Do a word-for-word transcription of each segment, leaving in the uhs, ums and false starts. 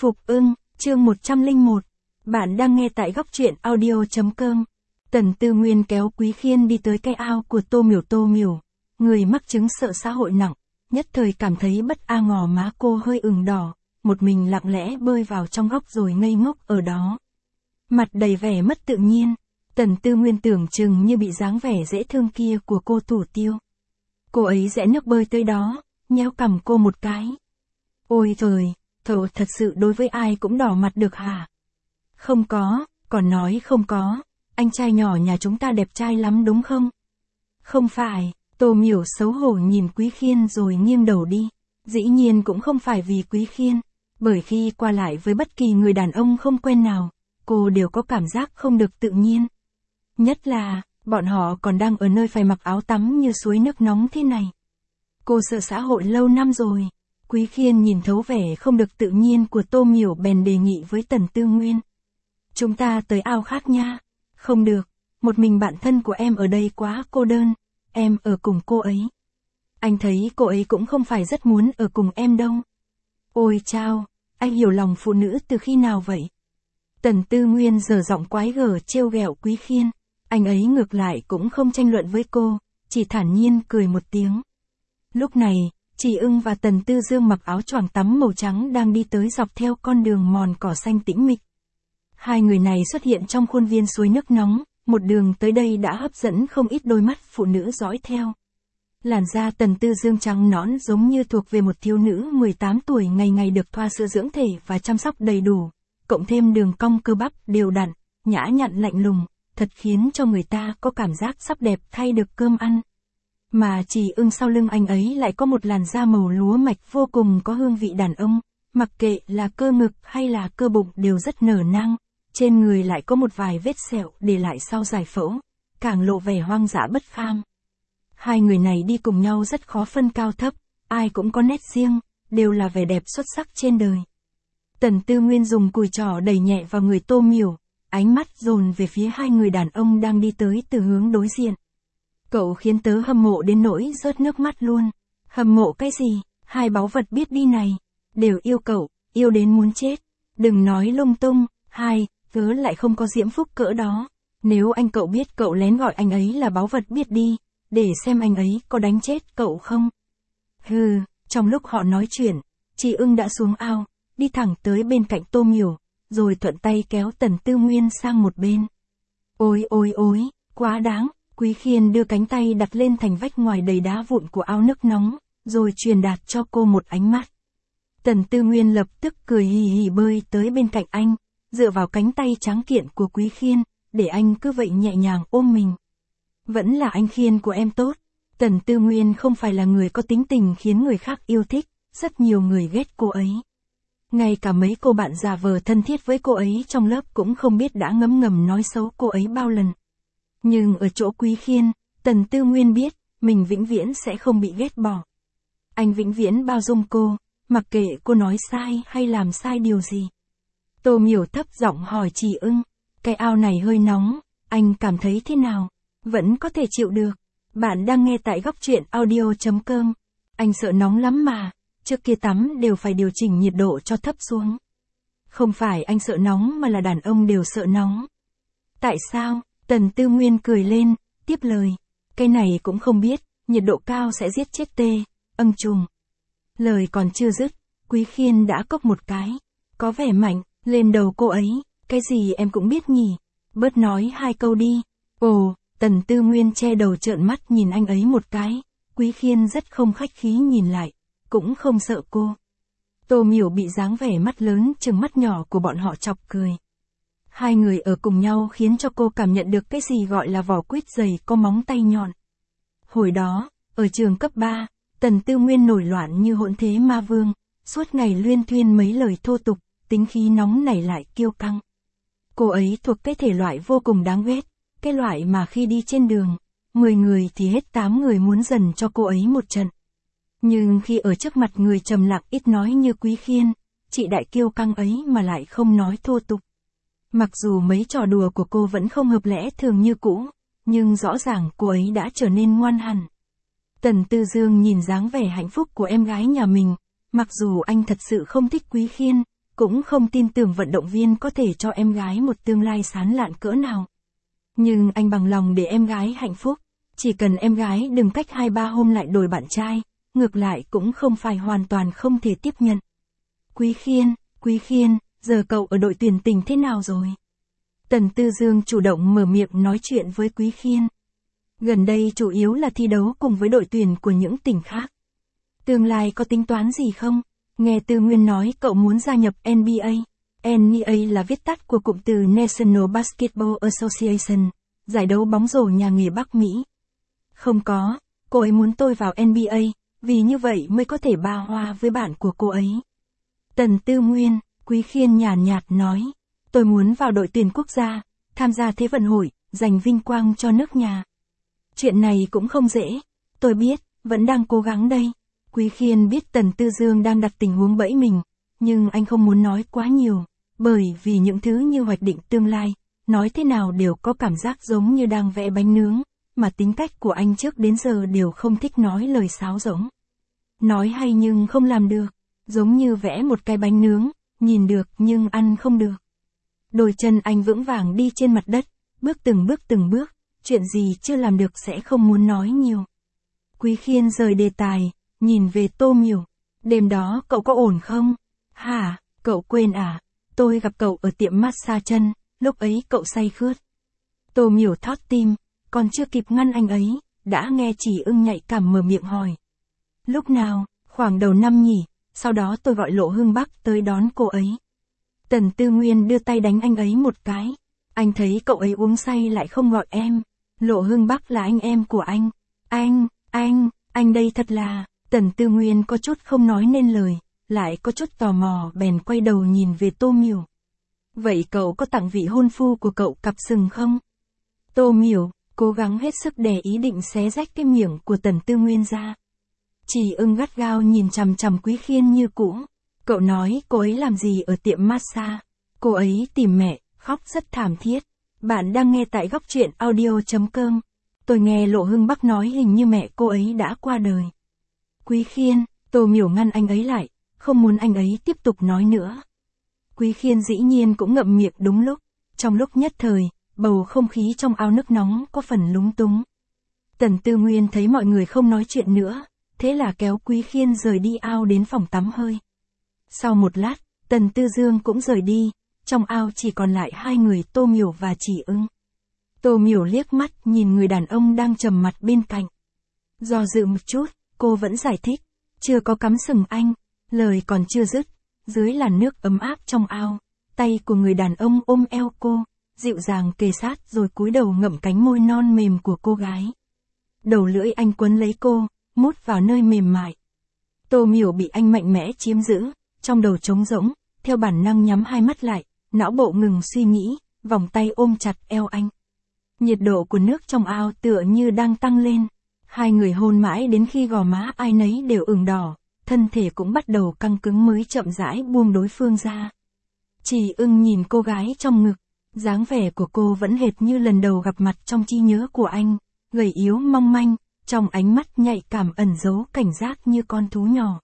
Phục ưng, chương một trăm lẻ một. Bạn đang nghe tại góc truyện audio chấm com. Tần Tư Nguyên kéo Quý Khiên đi tới cái ao của Tô Miểu. Tô Miểu, người mắc chứng sợ xã hội nặng, nhất thời cảm thấy bất an, ngò má cô hơi ửng đỏ, một mình lặng lẽ bơi vào trong góc rồi ngây ngốc ở đó. Mặt đầy vẻ mất tự nhiên, Tần Tư Nguyên tưởng chừng như bị dáng vẻ dễ thương kia của cô thủ tiêu. Cô ấy rẽ nước bơi tới đó, nhéo cằm cô một cái. Ôi trời, thở thật sự đối với ai cũng đỏ mặt được hả? Không có, còn nói không có, anh trai nhỏ nhà chúng ta đẹp trai lắm đúng không? Không phải, Tô Miểu xấu hổ nhìn Quý Khiên rồi nghiêng đầu đi. Dĩ nhiên cũng không phải vì Quý Khiên, bởi khi qua lại với bất kỳ người đàn ông không quen nào, cô đều có cảm giác không được tự nhiên. Nhất là, bọn họ còn đang ở nơi phải mặc áo tắm như suối nước nóng thế này. Cô sợ xã hội lâu năm rồi. Quý Khiên nhìn thấu vẻ không được tự nhiên của Tô Miểu bèn đề nghị với Tần Tư Nguyên. Chúng ta tới ao khác nha. Không được, một mình bạn thân của em ở đây quá cô đơn, em ở cùng cô ấy. Anh thấy cô ấy cũng không phải rất muốn ở cùng em đâu. Ôi chao, anh hiểu lòng phụ nữ từ khi nào vậy? Tần Tư Nguyên giở giọng quái gở trêu ghẹo Quý Khiên. Anh ấy ngược lại cũng không tranh luận với cô, chỉ thản nhiên cười một tiếng. Lúc này, Chỉ Ưng và Tần Tư Dương mặc áo choàng tắm màu trắng đang đi tới dọc theo con đường mòn cỏ xanh tĩnh mịch. Hai người này xuất hiện trong khuôn viên suối nước nóng, một đường tới đây đã hấp dẫn không ít đôi mắt phụ nữ dõi theo. Làn da Tần Tư Dương trắng nõn giống như thuộc về một thiếu nữ mười tám tuổi ngày ngày được thoa sữa dưỡng thể và chăm sóc đầy đủ, cộng thêm đường cong cơ bắp đều đặn, nhã nhặn lạnh lùng, thật khiến cho người ta có cảm giác sắp đẹp thay được cơm ăn. Mà Chỉ Ưng sau lưng anh ấy lại có một làn da màu lúa mạch vô cùng có hương vị đàn ông, mặc kệ là cơ ngực hay là cơ bụng đều rất nở nang, trên người lại có một vài vết sẹo để lại sau giải phẫu, càng lộ vẻ hoang dã bất phàm. Hai người này đi cùng nhau rất khó phân cao thấp, ai cũng có nét riêng, đều là vẻ đẹp xuất sắc trên đời. Tần Tư Nguyên dùng cùi trỏ đẩy nhẹ vào người Tô Miểu, ánh mắt dồn về phía hai người đàn ông đang đi tới từ hướng đối diện. Cậu khiến tớ hâm mộ đến nỗi rớt nước mắt luôn. Hâm mộ cái gì, hai báu vật biết đi này, đều yêu cậu, yêu đến muốn chết. Đừng nói lung tung, hai, tớ lại không có diễm phúc cỡ đó. Nếu anh cậu biết cậu lén gọi anh ấy là báu vật biết đi, để xem anh ấy có đánh chết cậu không. Hừ, trong lúc họ nói chuyện, Chỉ Ưng đã xuống ao, đi thẳng tới bên cạnh Tô Miểu, rồi thuận tay kéo Tần Tư Nguyên sang một bên. Ôi ôi ôi, quá đáng. Quý Khiên đưa cánh tay đặt lên thành vách ngoài đầy đá vụn của ao nước nóng, rồi truyền đạt cho cô một ánh mắt. Tần Tư Nguyên lập tức cười hì hì bơi tới bên cạnh anh, dựa vào cánh tay trắng kiện của Quý Khiên, để anh cứ vậy nhẹ nhàng ôm mình. Vẫn là anh Khiên của em tốt. Tần Tư Nguyên không phải là người có tính tình khiến người khác yêu thích, rất nhiều người ghét cô ấy. Ngay cả mấy cô bạn giả vờ thân thiết với cô ấy trong lớp cũng không biết đã ngấm ngầm nói xấu cô ấy bao lần. Nhưng ở chỗ Quý Khiên, Tần Tư Nguyên biết, mình vĩnh viễn sẽ không bị ghét bỏ. Anh vĩnh viễn bao dung cô, mặc kệ cô nói sai hay làm sai điều gì. Tô Miểu thấp giọng hỏi Chỉ Ưng, cái ao này hơi nóng, anh cảm thấy thế nào? Vẫn có thể chịu được. Bạn đang nghe tại góc truyện audio chấm com. Anh sợ nóng lắm mà, trước kia tắm đều phải điều chỉnh nhiệt độ cho thấp xuống. Không phải anh sợ nóng mà là đàn ông đều sợ nóng. Tại sao? Tần Tư Nguyên cười lên, tiếp lời. Cái này cũng không biết, nhiệt độ cao sẽ giết chết tê, âng trùng. Lời còn chưa dứt, Quý Khiên đã cốc một cái. Có vẻ mạnh, lên đầu cô ấy, cái gì em cũng biết nhỉ. Bớt nói hai câu đi. Ồ, Tần Tư Nguyên che đầu trợn mắt nhìn anh ấy một cái. Quý Khiên rất không khách khí nhìn lại, cũng không sợ cô. Tô Miểu bị dáng vẻ mắt lớn chừng mắt nhỏ của bọn họ chọc cười. Hai người ở cùng nhau khiến cho cô cảm nhận được cái gì gọi là vỏ quýt dày có móng tay nhọn. Hồi đó, ở trường cấp ba, Tần Tư Nguyên nổi loạn như hỗn thế ma vương, suốt ngày luyên thuyên mấy lời thô tục, tính khí nóng nảy lại kiêu căng. Cô ấy thuộc cái thể loại vô cùng đáng ghét, cái loại mà khi đi trên đường, mười người thì hết tám người muốn dần cho cô ấy một trận. Nhưng khi ở trước mặt người trầm lặng ít nói như Quý Khiên, chị đại kiêu căng ấy mà lại không nói thô tục. Mặc dù mấy trò đùa của cô vẫn không hợp lẽ thường như cũ, nhưng rõ ràng cô ấy đã trở nên ngoan hẳn. Tần Tư Dương nhìn dáng vẻ hạnh phúc của em gái nhà mình, mặc dù anh thật sự không thích Quý Khiên, cũng không tin tưởng vận động viên có thể cho em gái một tương lai sáng lạn cỡ nào. Nhưng anh bằng lòng để em gái hạnh phúc, chỉ cần em gái đừng cách hai ba hôm lại đổi bạn trai, ngược lại cũng không phải hoàn toàn không thể tiếp nhận. Quý Khiên, Quý Khiên, giờ cậu ở đội tuyển tỉnh thế nào rồi? Tần Tư Dương chủ động mở miệng nói chuyện với Quý Khiên. Gần đây chủ yếu là thi đấu cùng với đội tuyển của những tỉnh khác. Tương lai có tính toán gì không? Nghe Tư Nguyên nói cậu muốn gia nhập en bê a. en bê a là viết tắt của cụm từ National Basketball Association, giải đấu bóng rổ nhà nghề Bắc Mỹ. Không có, cô ấy muốn tôi vào en bê a, vì như vậy mới có thể ba hoa với bạn của cô ấy. Tần Tư Nguyên, Quý Khiên nhàn nhạt nói, tôi muốn vào đội tuyển quốc gia, tham gia Thế vận hội, giành vinh quang cho nước nhà. Chuyện này cũng không dễ, tôi biết, vẫn đang cố gắng đây. Quý Khiên biết Tần Tư Dương đang đặt tình huống bẫy mình, nhưng anh không muốn nói quá nhiều, bởi vì những thứ như hoạch định tương lai, nói thế nào đều có cảm giác giống như đang vẽ bánh nướng, mà tính cách của anh trước đến giờ đều không thích nói lời sáo rỗng. Nói hay nhưng không làm được, giống như vẽ một cái bánh nướng, nhìn được nhưng ăn không được. Đôi chân anh vững vàng đi trên mặt đất, bước từng bước từng bước, chuyện gì chưa làm được sẽ không muốn nói nhiều. Quý Khiên rời đề tài, nhìn về Tô Miểu. Đêm đó cậu có ổn không? Hả, cậu quên à? Tôi gặp cậu ở tiệm massage chân, lúc ấy cậu say khướt. Tô Miểu thót tim, còn chưa kịp ngăn anh ấy, đã nghe Chỉ Ưng nhạy cảm mở miệng hỏi. Lúc nào? Khoảng đầu năm nhỉ, sau đó tôi gọi Lộ Hưng Bắc tới đón cô ấy. Tần Tư Nguyên đưa tay đánh anh ấy một cái. Anh thấy cậu ấy uống say lại không gọi em. Lộ Hưng Bắc là anh em của anh. Anh, anh, anh đây thật là... Tần Tư Nguyên có chút không nói nên lời, lại có chút tò mò bèn quay đầu nhìn về Tô Miểu. Vậy cậu có tặng vị hôn phu của cậu cặp sừng không? Tô Miểu, cố gắng hết sức đè ý định xé rách cái miệng của Tần Tư Nguyên ra. Chỉ Ưng gắt gao nhìn chằm chằm Quý Khiên như cũ. Cậu nói cô ấy làm gì ở tiệm massage? Cô ấy tìm mẹ, khóc rất thảm thiết. Bạn đang nghe tại góc truyện audio chấm com. Tôi nghe Lộ Hưng Bắc nói hình như mẹ cô ấy đã qua đời. Quý Khiên, Tô Miểu ngăn anh ấy lại, không muốn anh ấy tiếp tục nói nữa. Quý Khiên dĩ nhiên cũng ngậm miệng đúng lúc, trong lúc nhất thời, bầu không khí trong ao nước nóng có phần lúng túng. Tần Tư Nguyên thấy mọi người không nói chuyện nữa, thế là kéo Quý Khiên rời đi ao đến phòng tắm hơi. Sau một lát, Tần Tư Dương cũng rời đi, trong ao chỉ còn lại hai người Tô Miểu và Chỉ Ưng. Tô Miểu liếc mắt nhìn người đàn ông đang trầm mặt bên cạnh. Do dự một chút, cô vẫn giải thích, chưa có cắm sừng anh, lời còn chưa dứt, dưới làn nước ấm áp trong ao, tay của người đàn ông ôm eo cô, dịu dàng kề sát rồi cúi đầu ngậm cánh môi non mềm của cô gái. Đầu lưỡi anh quấn lấy cô, mút vào nơi mềm mại. Tô Miểu bị anh mạnh mẽ chiếm giữ, trong đầu trống rỗng, theo bản năng nhắm hai mắt lại, não bộ ngừng suy nghĩ, vòng tay ôm chặt eo anh. Nhiệt độ của nước trong ao tựa như đang tăng lên. Hai người hôn mãi đến khi gò má ai nấy đều ửng đỏ, thân thể cũng bắt đầu căng cứng mới chậm rãi buông đối phương ra. Chỉ Ưng nhìn cô gái trong ngực, dáng vẻ của cô vẫn hệt như lần đầu gặp mặt trong trí nhớ của anh, gầy yếu mong manh, trong ánh mắt nhạy cảm ẩn giấu cảnh giác như con thú nhỏ.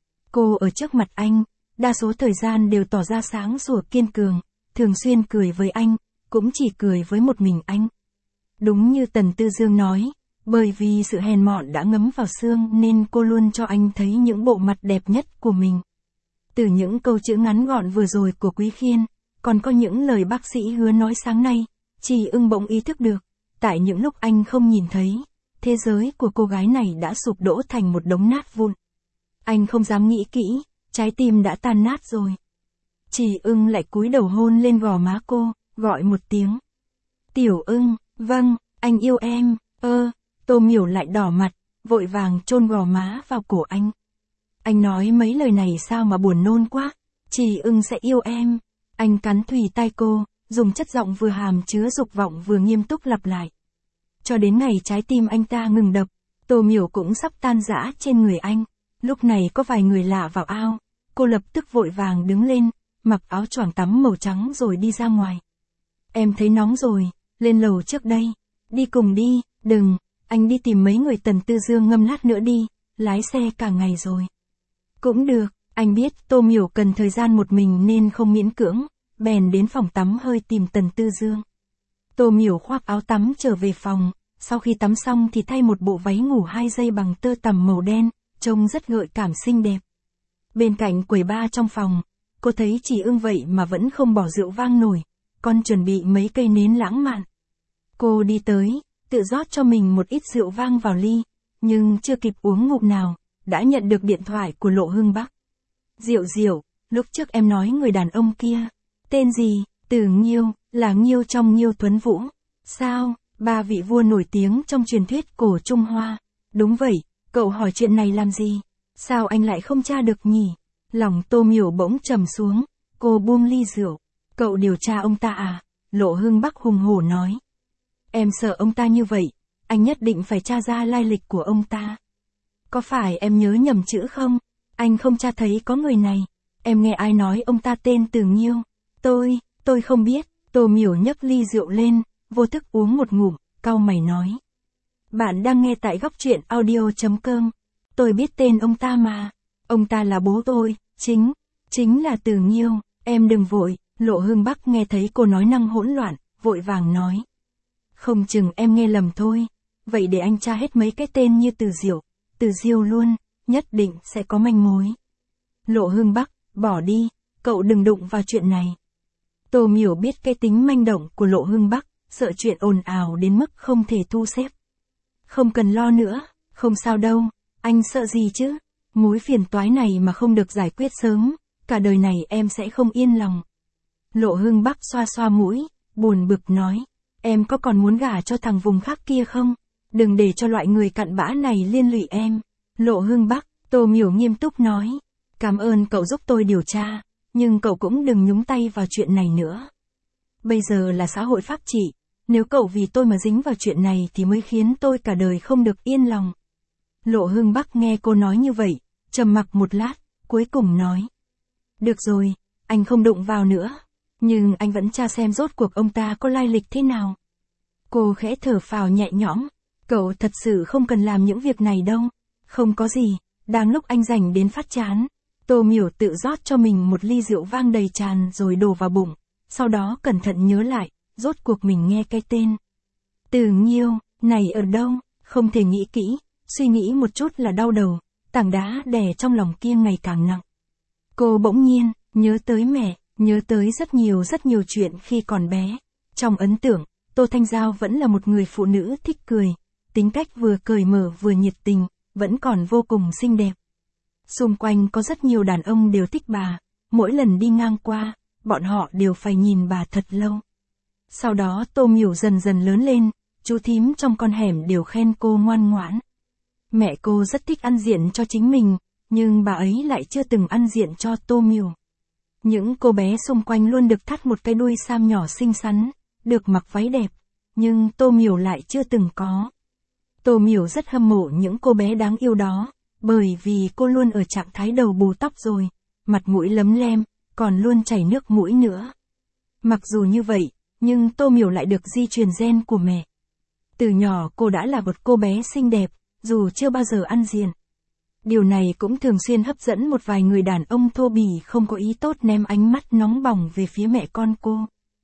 Cô ở trước mặt anh, đa số thời gian đều tỏ ra sáng sủa kiên cường, thường xuyên cười với anh, cũng chỉ cười với một mình anh. Đúng như Tần Tư Dương nói, bởi vì sự hèn mọn đã ngấm vào xương nên cô luôn cho anh thấy những bộ mặt đẹp nhất của mình. Từ những câu chữ ngắn gọn vừa rồi của Quý Khiên, còn có những lời bác sĩ hứa nói sáng nay, Chỉ Ưng bỗng ý thức được, tại những lúc anh không nhìn thấy, thế giới của cô gái này đã sụp đổ thành một đống nát vụn. Anh không dám nghĩ kỹ, trái tim đã tan nát rồi. Chỉ Ưng lại cúi đầu hôn lên gò má cô, gọi một tiếng. Tiểu Ưng, vâng, anh yêu em, ơ. Tô Miểu lại đỏ mặt, vội vàng chôn gò má vào cổ anh. Anh nói mấy lời này sao mà buồn nôn quá, Chỉ Ưng sẽ yêu em. Anh cắn thùy tai cô, dùng chất giọng vừa hàm chứa dục vọng vừa nghiêm túc lặp lại. Cho đến ngày trái tim anh ta ngừng đập, Tô Miểu cũng sắp tan rã trên người anh. Lúc này có vài người lạ vào ao, cô lập tức vội vàng đứng lên, mặc áo choàng tắm màu trắng rồi đi ra ngoài. Em thấy nóng rồi, lên lầu trước đây. Đi cùng đi, đừng. Anh đi tìm mấy người Tần Tư Dương ngâm lát nữa đi, lái xe cả ngày rồi. Cũng được, Anh biết Tô Miểu cần thời gian một mình nên không miễn cưỡng, bèn đến phòng tắm hơi tìm Tần Tư Dương. Tô Miểu khoác áo tắm trở về phòng, sau khi tắm xong thì thay một bộ váy ngủ hai dây bằng tơ tằm màu đen, trông rất gợi cảm xinh đẹp. Bên cạnh quầy bar trong phòng, cô thấy Chỉ Ưng vậy mà vẫn không bỏ rượu vang nổi, còn chuẩn bị mấy cây nến lãng mạn. Cô đi tới, tự rót cho mình một ít rượu vang vào ly, nhưng chưa kịp uống ngụm nào, đã nhận được điện thoại của Lộ Hưng Bắc. Diệu Diệu, lúc trước em nói người đàn ông kia, tên gì? Từ Nghiêu, là Nghiêu trong Nghiêu Tuấn Vũ. Sao, ba vị vua nổi tiếng trong truyền thuyết cổ Trung Hoa. Đúng vậy, cậu hỏi chuyện này làm gì? Sao anh lại không tra được nhỉ? Lòng Tô Miểu bỗng trầm xuống, cô buông ly rượu. Cậu điều tra ông ta à? Lộ Hưng Bắc hùng hổ nói. Em sợ ông ta như vậy, anh nhất định phải tra ra lai lịch của ông ta. Có phải em nhớ nhầm chữ không? Anh không tra thấy có người này. Em nghe ai nói ông ta tên Từ Nghiêu? Tôi, tôi không biết. Tô Miểu nhấc ly rượu lên, vô thức uống một ngụm, cau mày nói. Bạn đang nghe tại góc truyện audio chấm com. Tôi biết tên ông ta mà. Ông ta là bố tôi, chính, chính là Từ Nghiêu. Em đừng vội. Lộ Hưng Bắc nghe thấy cô nói năng hỗn loạn, vội vàng nói. Không chừng em nghe lầm thôi. Vậy để anh tra hết mấy cái tên như Từ Diệu, Từ Diêu luôn, nhất định sẽ có manh mối. Lộ Hưng Bắc, bỏ đi, cậu đừng đụng vào chuyện này. Tô Miểu biết cái tính manh động của Lộ Hưng Bắc, sợ chuyện ồn ào đến mức không thể thu xếp. Không cần lo nữa, không sao đâu, anh sợ gì chứ? Mối phiền toái này mà không được giải quyết sớm, cả đời này em sẽ không yên lòng. Lộ Hưng Bắc xoa xoa mũi, buồn bực nói, em có còn muốn gả cho thằng vùng khác kia không? Đừng để cho loại người cặn bã này liên lụy em. Lộ Hưng Bắc, Tô Miểu nghiêm túc nói, cảm ơn cậu giúp tôi điều tra, nhưng cậu cũng đừng nhúng tay vào chuyện này nữa. Bây giờ là xã hội pháp trị, nếu cậu vì tôi mà dính vào chuyện này thì mới khiến tôi cả đời không được yên lòng. Lộ Hưng Bắc nghe cô nói như vậy, trầm mặc một lát, cuối cùng nói. Được rồi, anh không đụng vào nữa, nhưng anh vẫn tra xem rốt cuộc ông ta có lai lịch thế nào. Cô khẽ thở phào nhẹ nhõm, cậu thật sự không cần làm những việc này đâu, không có gì, đang lúc anh rảnh đến phát chán. Tô Miểu tự rót cho mình một ly rượu vang đầy tràn rồi đổ vào bụng, sau đó cẩn thận nhớ lại, rốt cuộc mình nghe cái tên. Từ Nghiêu, này ở đâu, không thể nghĩ kỹ, suy nghĩ một chút là đau đầu, tảng đá đè trong lòng kia ngày càng nặng. Cô bỗng nhiên, nhớ tới mẹ, nhớ tới rất nhiều rất nhiều chuyện khi còn bé. Trong ấn tượng, Tô Thanh Giao vẫn là một người phụ nữ thích cười, tính cách vừa cởi mở vừa nhiệt tình, vẫn còn vô cùng xinh đẹp. Xung quanh có rất nhiều đàn ông đều thích bà, mỗi lần đi ngang qua, bọn họ đều phải nhìn bà thật lâu. Sau đó Tô Miểu dần dần lớn lên, chú thím trong con hẻm đều khen cô ngoan ngoãn. Mẹ cô rất thích ăn diện cho chính mình, nhưng bà ấy lại chưa từng ăn diện cho Tô Miểu. Những cô bé xung quanh luôn được thắt một cái đuôi sam nhỏ xinh xắn, được mặc váy đẹp, nhưng Tô Miểu lại chưa từng có. Tô Miểu rất hâm mộ những cô bé đáng yêu đó, bởi vì cô luôn ở trạng thái đầu bù tóc rồi, mặt mũi lấm lem, còn luôn chảy nước mũi nữa. Mặc dù như vậy, nhưng Tô Miểu lại được di truyền gen của mẹ. Từ nhỏ cô đã là một cô bé xinh đẹp, dù chưa bao giờ ăn diện. Điều này cũng thường xuyên hấp dẫn một vài người đàn ông thô bỉ không có ý tốt ném ánh mắt nóng bỏng về phía mẹ con cô.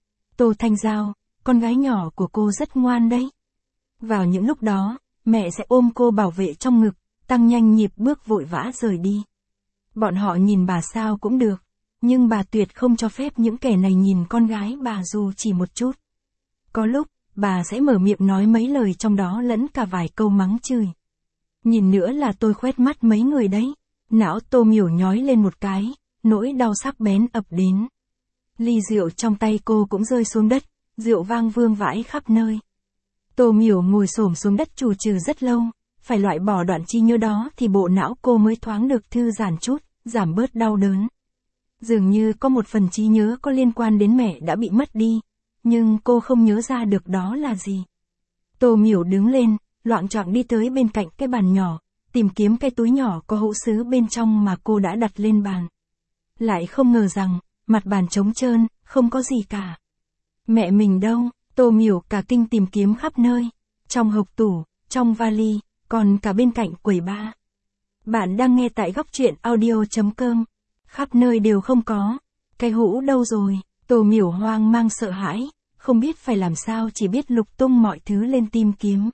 Tô Thanh Giao, con gái nhỏ của cô rất ngoan đấy. Vào những lúc đó, mẹ sẽ ôm cô bảo vệ trong ngực, tăng nhanh nhịp bước vội vã rời đi. Bọn họ nhìn bà sao cũng được, nhưng bà tuyệt không cho phép những kẻ này nhìn con gái bà dù chỉ một chút. Có lúc, bà sẽ mở miệng nói mấy lời trong đó lẫn cả vài câu mắng chửi. Nhìn nữa là tôi khoét mắt mấy người đấy. Não Tô Miểu nhói lên một cái, nỗi đau sắc bén ập đến. Ly rượu trong tay cô cũng rơi xuống đất, rượu vang vương vãi khắp nơi. Tô Miểu ngồi xổm xuống đất chù chừ rất lâu, phải loại bỏ đoạn trí nhớ đó thì bộ não cô mới thoáng được thư giãn chút, giảm bớt đau đớn. Dường như có một phần trí nhớ có liên quan đến mẹ đã bị mất đi, nhưng cô không nhớ ra được đó là gì. Tô Miểu đứng lên, loạng choạng đi tới bên cạnh cái bàn nhỏ, tìm kiếm cái túi nhỏ có hũ sứ bên trong mà cô đã đặt lên bàn. Lại không ngờ rằng, mặt bàn trống trơn, không có gì cả. Mẹ mình đâu? Tô Miểu cả kinh tìm kiếm khắp nơi, trong hộc tủ, trong vali, còn cả bên cạnh quầy bar. Bạn đang nghe tại góc truyện audio chấm com. Khắp nơi đều không có. Cái hũ đâu rồi? Tô Miểu hoang mang sợ hãi, không biết phải làm sao, chỉ biết lục tung mọi thứ lên tìm kiếm.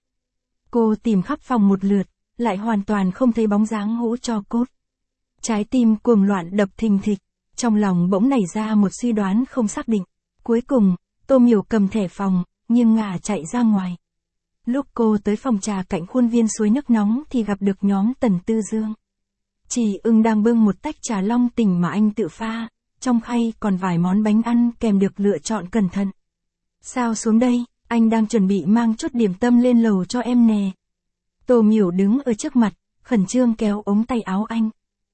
Cô tìm khắp phòng một lượt, lại hoàn toàn không thấy bóng dáng hũ tro cốt. Trái tim cuồng loạn đập thình thịch, trong lòng bỗng nảy ra một suy đoán không xác định. Cuối cùng, Tô Miểu cầm thẻ phòng, nhưng ngả chạy ra ngoài. Lúc cô tới phòng trà cạnh khuôn viên suối nước nóng thì gặp được nhóm Tần Tư Dương. Chỉ Ưng đang bưng một tách trà long tỉnh mà anh tự pha, trong khay còn vài món bánh ăn kèm được lựa chọn cẩn thận. Sao xuống đây, anh đang chuẩn bị mang chút điểm tâm lên lầu cho em nè. Tô Miểu đứng ở trước mặt, khẩn trương kéo ống tay áo anh.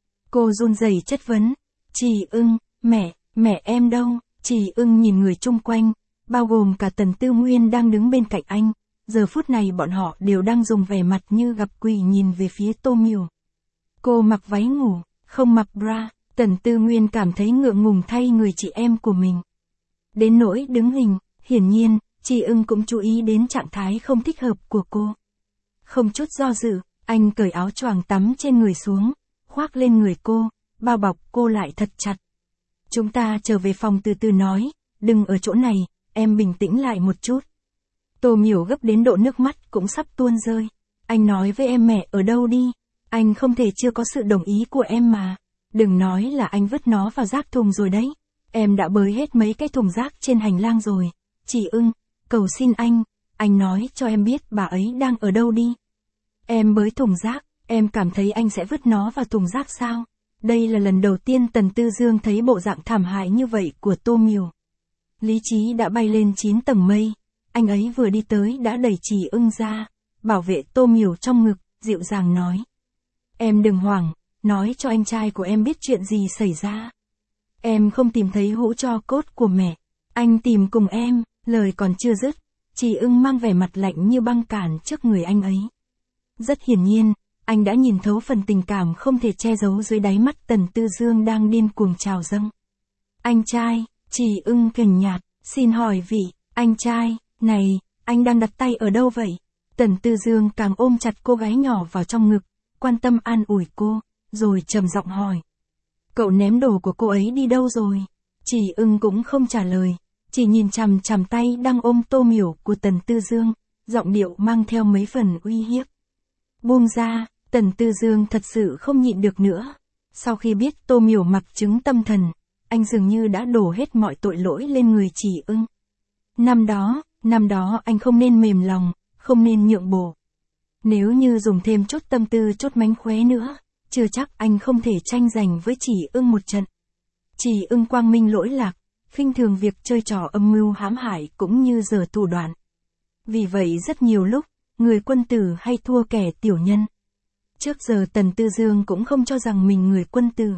Cô run rẩy chất vấn, Chỉ Ưng, mẹ, mẹ em đâu? Chỉ Ưng nhìn người chung quanh, bao gồm cả Tần Tư Nguyên đang đứng bên cạnh anh. Giờ phút này bọn họ đều đang dùng vẻ mặt như gặp quỷ nhìn về phía Tô Miểu. Cô mặc váy ngủ, không mặc bra. Tần Tư Nguyên cảm thấy ngượng ngùng thay người chị em của mình. Đến nỗi đứng hình, hiển nhiên, Chỉ Ưng cũng chú ý đến trạng thái không thích hợp của cô. Không chút do dự, anh cởi áo choàng tắm trên người xuống, khoác lên người cô, bao bọc cô lại thật chặt. Chúng ta trở về phòng từ từ nói, đừng ở chỗ này, em bình tĩnh lại một chút. Tô Miểu gấp đến độ nước mắt cũng sắp tuôn rơi. Anh nói với em mẹ ở đâu đi, anh không thể chưa có sự đồng ý của em mà. Đừng nói là anh vứt nó vào rác thùng rồi đấy. Em đã bới hết mấy cái thùng rác trên hành lang rồi. Chỉ Ưng, cầu xin anh, anh nói cho em biết bà ấy đang ở đâu đi. Em bới thùng rác, em cảm thấy anh sẽ vứt nó vào thùng rác sao? Đây là lần đầu tiên Tần Tư Dương thấy bộ dạng thảm hại như vậy của Tô Miểu. Lý trí đã bay lên chín tầng mây. Anh ấy vừa đi tới đã đẩy Chỉ Ưng ra, bảo vệ Tô Miểu trong ngực, dịu dàng nói. Em đừng hoảng, nói cho anh trai của em biết chuyện gì xảy ra. Em không tìm thấy hũ tro cốt của mẹ, anh tìm cùng em. Lời còn chưa dứt, Chỉ Ưng mang vẻ mặt lạnh như băng cản trước người anh ấy. Rất hiển nhiên, anh đã nhìn thấu phần tình cảm không thể che giấu dưới đáy mắt Tần Tư Dương đang điên cuồng trào dâng. Anh trai, Chỉ Ưng kềnh nhạt, xin hỏi vị, anh trai, này, anh đang đặt tay ở đâu vậy? Tần Tư Dương càng ôm chặt cô gái nhỏ vào trong ngực, quan tâm an ủi cô, rồi trầm giọng hỏi. Cậu ném đồ của cô ấy đi đâu rồi? Chỉ Ưng cũng không trả lời, chỉ nhìn chằm chằm tay đang ôm Tô Miểu của Tần Tư Dương, giọng điệu mang theo mấy phần uy hiếp. Buông ra, Tần Tư Dương thật sự không nhịn được nữa. Sau khi biết Tô Miểu mặc chứng tâm thần, anh dường như đã đổ hết mọi tội lỗi lên người Chỉ Ưng. Năm đó, năm đó anh không nên mềm lòng, không nên nhượng bộ. Nếu như dùng thêm chút tâm tư chút mánh khóe nữa, chưa chắc anh không thể tranh giành với Chỉ Ưng một trận. Chỉ Ưng quang minh lỗi lạc, khinh thường việc chơi trò âm mưu hãm hại cũng như giở thủ đoạn. Vì vậy rất nhiều lúc, người quân tử hay thua kẻ tiểu nhân. Trước giờ Tần Tư Dương cũng không cho rằng mình người quân tử.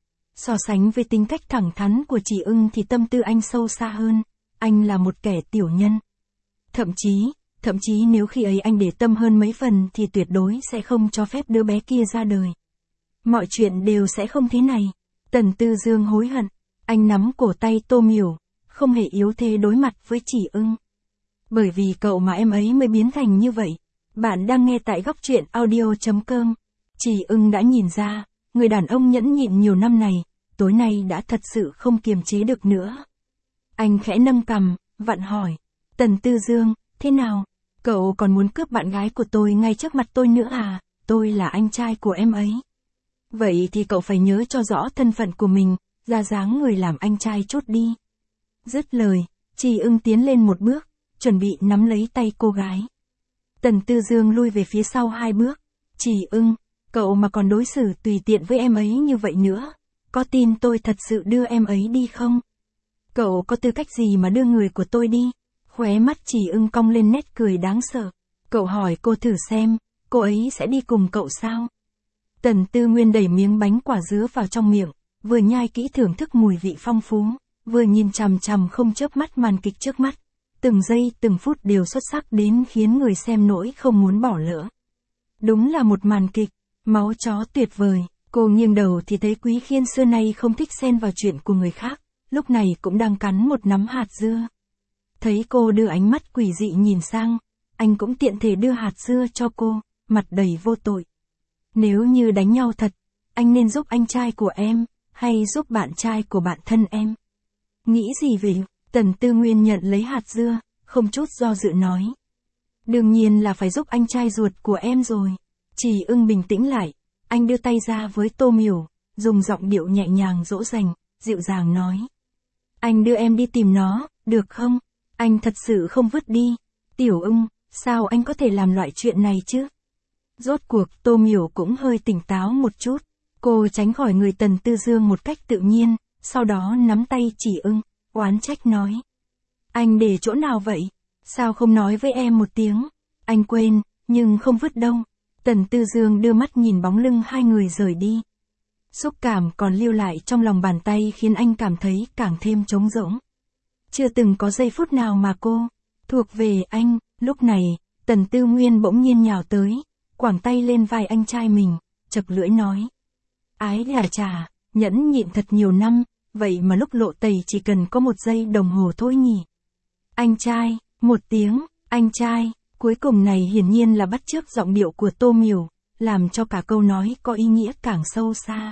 So sánh với tính cách thẳng thắn của Chỉ Ưng thì tâm tư anh sâu xa hơn, anh là một kẻ tiểu nhân. Thậm chí, thậm chí nếu khi ấy anh để tâm hơn mấy phần thì tuyệt đối sẽ không cho phép đứa bé kia ra đời. Mọi chuyện đều sẽ không thế này. Tần Tư Dương hối hận, anh nắm cổ tay Tô Miểu, không hề yếu thế đối mặt với Chỉ Ưng. Bởi vì cậu mà em ấy mới biến thành như vậy. Bạn đang nghe tại góc truyện audio chấm com. Chỉ Ưng đã nhìn ra, người đàn ông nhẫn nhịn nhiều năm này, tối nay đã thật sự không kiềm chế được nữa. Anh khẽ nâng cằm, vặn hỏi. Tần Tư Dương, thế nào? Cậu còn muốn cướp bạn gái của tôi ngay trước mặt tôi nữa à? Tôi là anh trai của em ấy. Vậy thì cậu phải nhớ cho rõ thân phận của mình, ra dáng người làm anh trai chút đi. Dứt lời, Chỉ Ưng tiến lên một bước, chuẩn bị nắm lấy tay cô gái. Tần Tư Dương lui về phía sau hai bước. Chỉ Ưng, cậu mà còn đối xử tùy tiện với em ấy như vậy nữa, có tin tôi thật sự đưa em ấy đi không? Cậu có tư cách gì mà đưa người của tôi đi? Khóe mắt Chỉ Ưng cong lên nét cười đáng sợ. Cậu hỏi cô thử xem, cô ấy sẽ đi cùng cậu sao? Tần Tư Nguyên đẩy miếng bánh quả dứa vào trong miệng, vừa nhai kỹ thưởng thức mùi vị phong phú, vừa nhìn chằm chằm không chớp mắt màn kịch trước mắt. Từng giây từng phút đều xuất sắc đến khiến người xem nỗi không muốn bỏ lỡ. Đúng là một màn kịch, máu chó tuyệt vời. Cô nghiêng đầu thì thấy Quý Khiên xưa nay không thích xen vào chuyện của người khác, lúc này cũng đang cắn một nắm hạt dưa. Thấy cô đưa ánh mắt quỷ dị nhìn sang, anh cũng tiện thể đưa hạt dưa cho cô, mặt đầy vô tội. Nếu như đánh nhau thật, anh nên giúp anh trai của em, hay giúp bạn trai của bạn thân em? Nghĩ gì về? Tần Tư Nguyên nhận lấy hạt dưa, không chút do dự nói. Đương nhiên là phải giúp anh trai ruột của em rồi. Trì Ưng bình tĩnh lại, anh đưa tay ra với Tô Miểu, dùng giọng điệu nhẹ nhàng dỗ dành, dịu dàng nói. Anh đưa em đi tìm nó, được không? Anh thật sự không vứt đi. Tiểu Ưng, sao anh có thể làm loại chuyện này chứ? Rốt cuộc Tô Miểu cũng hơi tỉnh táo một chút. Cô tránh khỏi người Tần Tư Dương một cách tự nhiên, sau đó nắm tay Trì Ưng, oán trách nói. Anh để chỗ nào vậy? Sao không nói với em một tiếng? Anh quên, nhưng không vứt đâu. Tần Tư Dương đưa mắt nhìn bóng lưng hai người rời đi. Xúc cảm còn lưu lại trong lòng bàn tay khiến anh cảm thấy càng thêm trống rỗng. Chưa từng có giây phút nào mà cô thuộc về anh. Lúc này, Tần Tư Nguyên bỗng nhiên nhào tới, quàng tay lên vai anh trai mình, chật lưỡi nói. Ái là chà, nhẫn nhịn thật nhiều năm, vậy mà lúc lộ tẩy chỉ cần có một giây đồng hồ thôi nhỉ. Anh trai, một tiếng, anh trai, cuối cùng này hiển nhiên là bắt chước giọng điệu của Tô Miểu, làm cho cả câu nói có ý nghĩa càng sâu xa.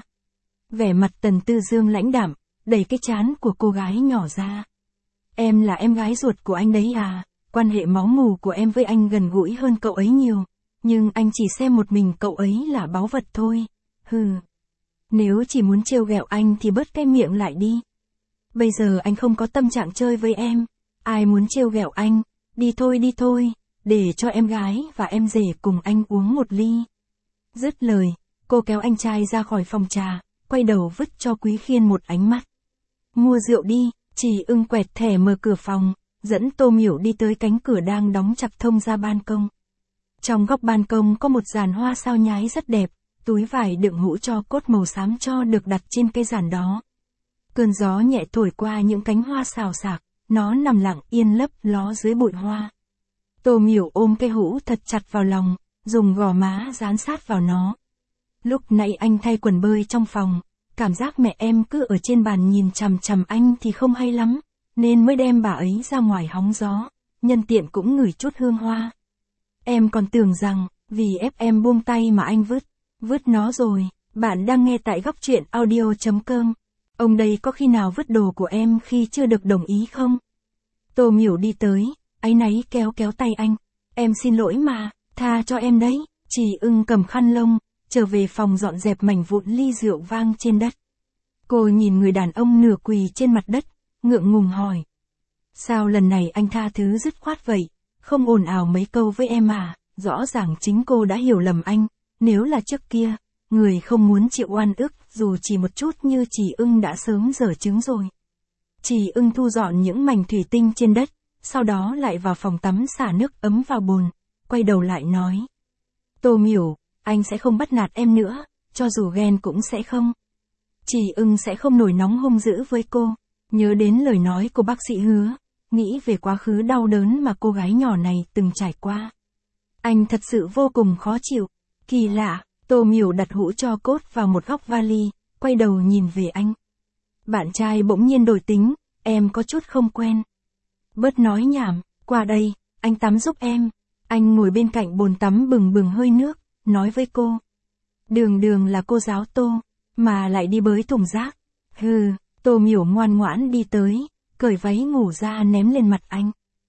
Vẻ mặt Tần Tư Dương lãnh đạm, đẩy cái trán của cô gái nhỏ ra. Em là em gái ruột của anh đấy à, quan hệ máu mủ của em với anh gần gũi hơn cậu ấy nhiều, nhưng anh chỉ xem một mình cậu ấy là báu vật thôi. Hừ. Nếu chỉ muốn trêu ghẹo anh thì bớt cái miệng lại đi. Bây giờ anh không có tâm trạng chơi với em, ai muốn trêu ghẹo anh, đi thôi đi thôi, để cho em gái và em rể cùng anh uống một ly. Dứt lời, cô kéo anh trai ra khỏi phòng trà, quay đầu vứt cho Quý Khiên một ánh mắt. Mua rượu đi. Trì Ưng quẹt thẻ mở cửa phòng, dẫn Tô Miểu đi tới cánh cửa đang đóng chặt thông ra ban công. Trong góc ban công có một giàn hoa sao nhái rất đẹp, túi vải đựng hũ tro cốt màu xám cho được đặt trên cây giàn đó. Cơn gió nhẹ thổi qua những cánh hoa xào xạc, nó nằm lặng yên lấp ló dưới bụi hoa. Tô Miểu ôm cây hũ thật chặt vào lòng, dùng gò má dán sát vào nó. Lúc nãy anh thay quần bơi trong phòng, cảm giác mẹ em cứ ở trên bàn nhìn chằm chằm anh thì không hay lắm, nên mới đem bà ấy ra ngoài hóng gió, nhân tiện cũng ngửi chút hương hoa. Em còn tưởng rằng, vì ép em buông tay mà anh vứt, vứt nó rồi. Bạn đang nghe tại góc truyện audio chấm com. Ông đây có khi nào vứt đồ của em khi chưa được đồng ý không? Tô Miểu đi tới, áy náy kéo kéo tay anh. Em xin lỗi mà, tha cho em đấy. Trì Ưng cầm khăn lông, trở về phòng dọn dẹp mảnh vụn ly rượu vang trên đất. Cô nhìn người đàn ông nửa quỳ trên mặt đất, ngượng ngùng hỏi. Sao lần này anh tha thứ dứt khoát vậy, không ồn ào mấy câu với em à? Rõ ràng chính cô đã hiểu lầm anh, nếu là trước kia, người không muốn chịu oan ức dù chỉ một chút như Trì Ưng đã sớm dở trứng rồi. Trì Ưng thu dọn những mảnh thủy tinh trên đất, sau đó lại vào phòng tắm xả nước ấm vào bồn, quay đầu lại nói. Tô Miểu, anh sẽ không bắt nạt em nữa, cho dù ghen cũng sẽ không. Trì Ưng sẽ không nổi nóng hung dữ với cô, nhớ đến lời nói của bác sĩ Hứa, nghĩ về quá khứ đau đớn mà cô gái nhỏ này từng trải qua. Anh thật sự vô cùng khó chịu. Kỳ lạ, Tô Miểu đặt hũ tro cốt vào một góc vali, quay đầu nhìn về anh. Bạn trai bỗng nhiên đổi tính, em có chút không quen. Bớt nói nhảm, qua đây, anh tắm giúp em. Anh ngồi bên cạnh bồn tắm bừng bừng hơi nước, nói với cô. Đường đường là cô giáo Tô, mà lại đi bới thùng rác. Hừ, Tô Miểu ngoan ngoãn đi tới, cởi váy ngủ ra ném lên mặt anh.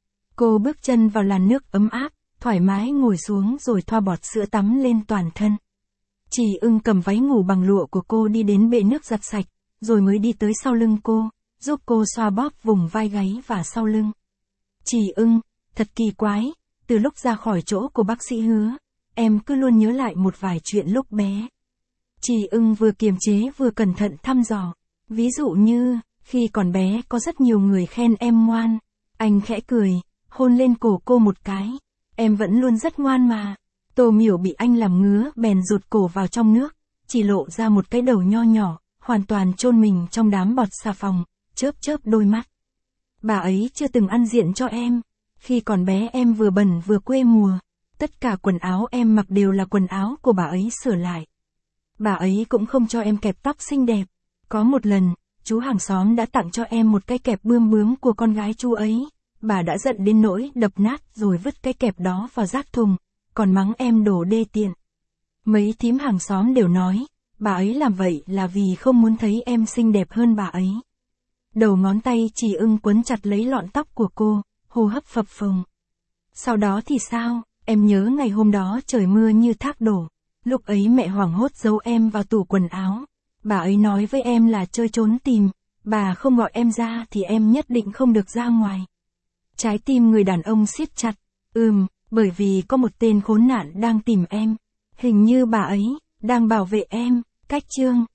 Cô bước chân vào làn nước ấm áp, thoải mái ngồi xuống rồi thoa bọt sữa tắm lên toàn thân. Trì Ưng cầm váy ngủ bằng lụa của cô đi đến bệ nước giặt sạch, rồi mới đi tới sau lưng cô, giúp cô xoa bóp vùng vai gáy và sau lưng. Trì Ưng, thật kỳ quái, từ lúc ra khỏi chỗ của bác sĩ Hứa, em cứ luôn nhớ lại một vài chuyện lúc bé. Trì Ưng vừa kiềm chế vừa cẩn thận thăm dò. Ví dụ như, khi còn bé có rất nhiều người khen em ngoan. Anh khẽ cười, hôn lên cổ cô một cái. Em vẫn luôn rất ngoan mà. Tô Miểu bị anh làm ngứa bèn rụt cổ vào trong nước, chỉ lộ ra một cái đầu nho nhỏ, hoàn toàn chôn mình trong đám bọt xà phòng, chớp chớp đôi mắt. Bà ấy chưa từng ăn diện cho em. Khi còn bé em vừa bẩn vừa quê mùa. Tất cả quần áo em mặc đều là quần áo của bà ấy sửa lại. Bà ấy cũng không cho em kẹp tóc xinh đẹp. Có một lần, chú hàng xóm đã tặng cho em một cái kẹp bươm bướm của con gái chú ấy. Bà đã giận đến nỗi đập nát rồi vứt cái kẹp đó vào rác thùng, còn mắng em đồ đê tiện. Mấy thím hàng xóm đều nói, bà ấy làm vậy là vì không muốn thấy em xinh đẹp hơn bà ấy. Đầu ngón tay chỉ ưng quấn chặt lấy lọn tóc của cô, hô hấp phập phồng. Sau đó thì sao, em nhớ ngày hôm đó trời mưa như thác đổ. Lúc ấy mẹ hoảng hốt giấu em vào tủ quần áo. Bà ấy nói với em là chơi trốn tìm, bà không gọi em ra thì em nhất định không được ra ngoài. Trái tim người đàn ông siết chặt. Ừm, bởi vì có một tên khốn nạn đang tìm em. Hình như bà ấy đang bảo vệ em. Cách chương